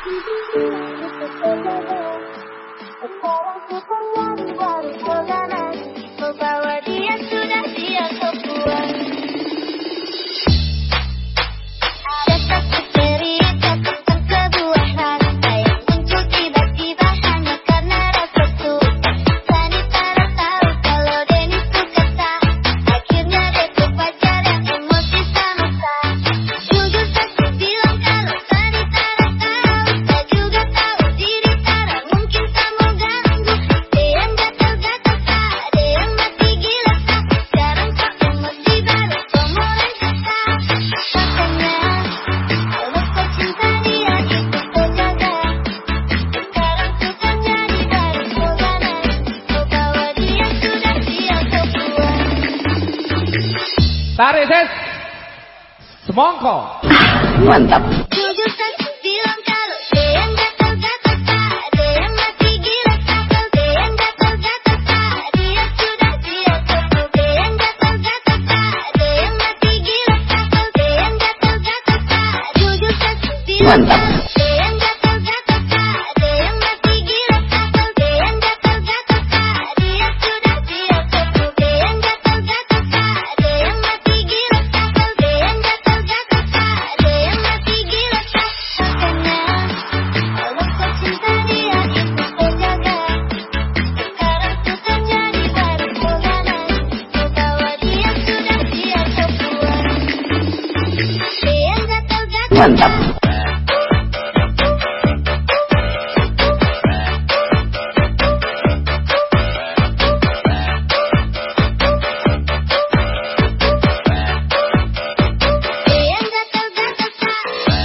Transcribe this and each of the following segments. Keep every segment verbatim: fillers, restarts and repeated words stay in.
Sekarang kupanya di baru pegangan, membawa dia sudah dia kebuang. Ada satu cerita tentang sebuah rasa yang muncul tiba-tiba hanya karena rasa suka. Sanita tahu kalau Denny suka tak, akhirnya dia kepacar yang emosi sama tak. Jujur saja bilang kalau Sanita tahu, tak juga tahu diri Tara mungkin tak mau ganggu. Ada yang gatal-gatal tak, ada yang mati gila tak. Sekarang kau emosi baru kau mulai kata. Makanya kalau kau cinta dia itu kau jaga. Sekarang sudah jadi baru pegangan, kau bawa dia sudah dia kebuang. Tarik ses. Semongko. Mantap. Jujur saja bilang kalau ada yang gatal-gatal tak, ada yang mati gila tak. Ada yang gatal-gatal tak, dia sudah dia kebuang. Ada yang gatal-gatal tak, ada yang mati gila tak. Ada yang gatal-gatal tak, jujur saja bilang Mantap. kalau ada yang gatal-gatal tak, ada yang mati gila tak. Ada yang gatal-gatal tak, dia sudah dia kebuang. Ada yang gatal-gatal tak, ada yang mati gila tak. Ada yang gatal-gatal tak, ada yang mati gila tak. Makanya kalau kau cinta dia itu kau jaga. Sekarang sudah jadi baru pegangan, kau bawa dia sudah dia kebuang. Ada yang gatal-gatal Mantap. ada yang gatal-gatal tak.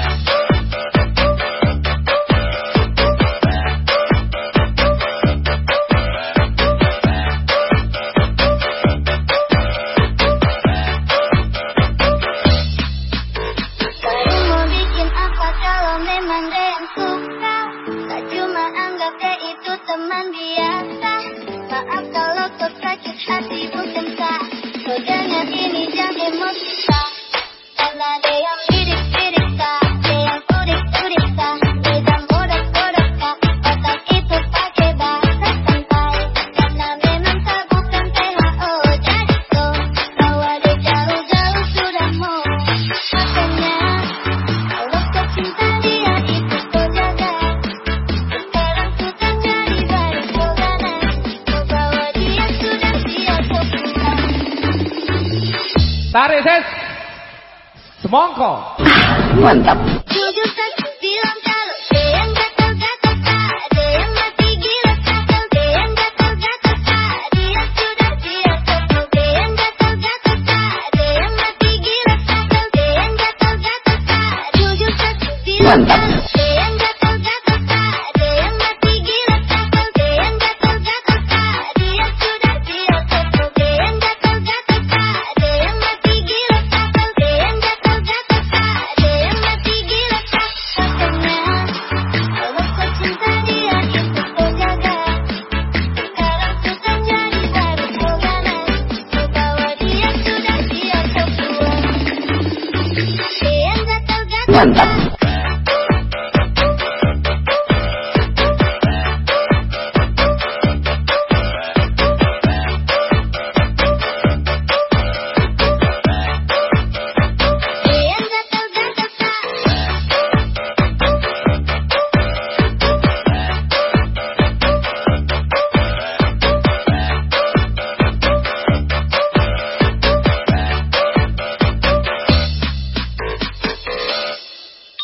Baru mau bikin apa kalau memang dia yang suka. Tak cuma anggap dia itu teman biasa. Maaf kalau kau sakit hati bukan tak. Kau jangan ini jangan emosi tak. Karena dia yang bidik-bidik tak, dia yang udik-udik tak, dia yang bodak-bodak tak. Otak itu pakai bahasa santai, karena memang tak bukan T H O. Jadi kau bawa dia jauh-jauh sudah mau. Makanya kalau kau cinta dia itu kau jaga. Sekarang sudah jadi baru pegangan, kau bawa dia sudah dia kebuang. Tarik ses. Semongko. Mantap. Jujur saja bilang kalau ada yang gatal-gatal tak, ada yang mati gila tak. Ada yang gatal-gatal tak, dia sudah dia kebuang. Ada yang gatal-gatal tak, ada yang mati gila tak. Ada yang gatal-gatal tak, jujur saja bilang Mantap. kalau ada yang gatal-gatal tak, ada yang mati gila tak. Ada yang gatal-gatal tak, dia sudah dia kebuang. Ada yang gatal-gatal tak, ada yang mati gila tak. Ada yang gatal-gatal tak, ada yang mati gila tak. Makanya kalau kau cinta dia itu kau jaga. Sekarang sudah jadi baru pegangan, kau bawa dia sudah dia kebuang. Ada yang gatal-gatal Mantap.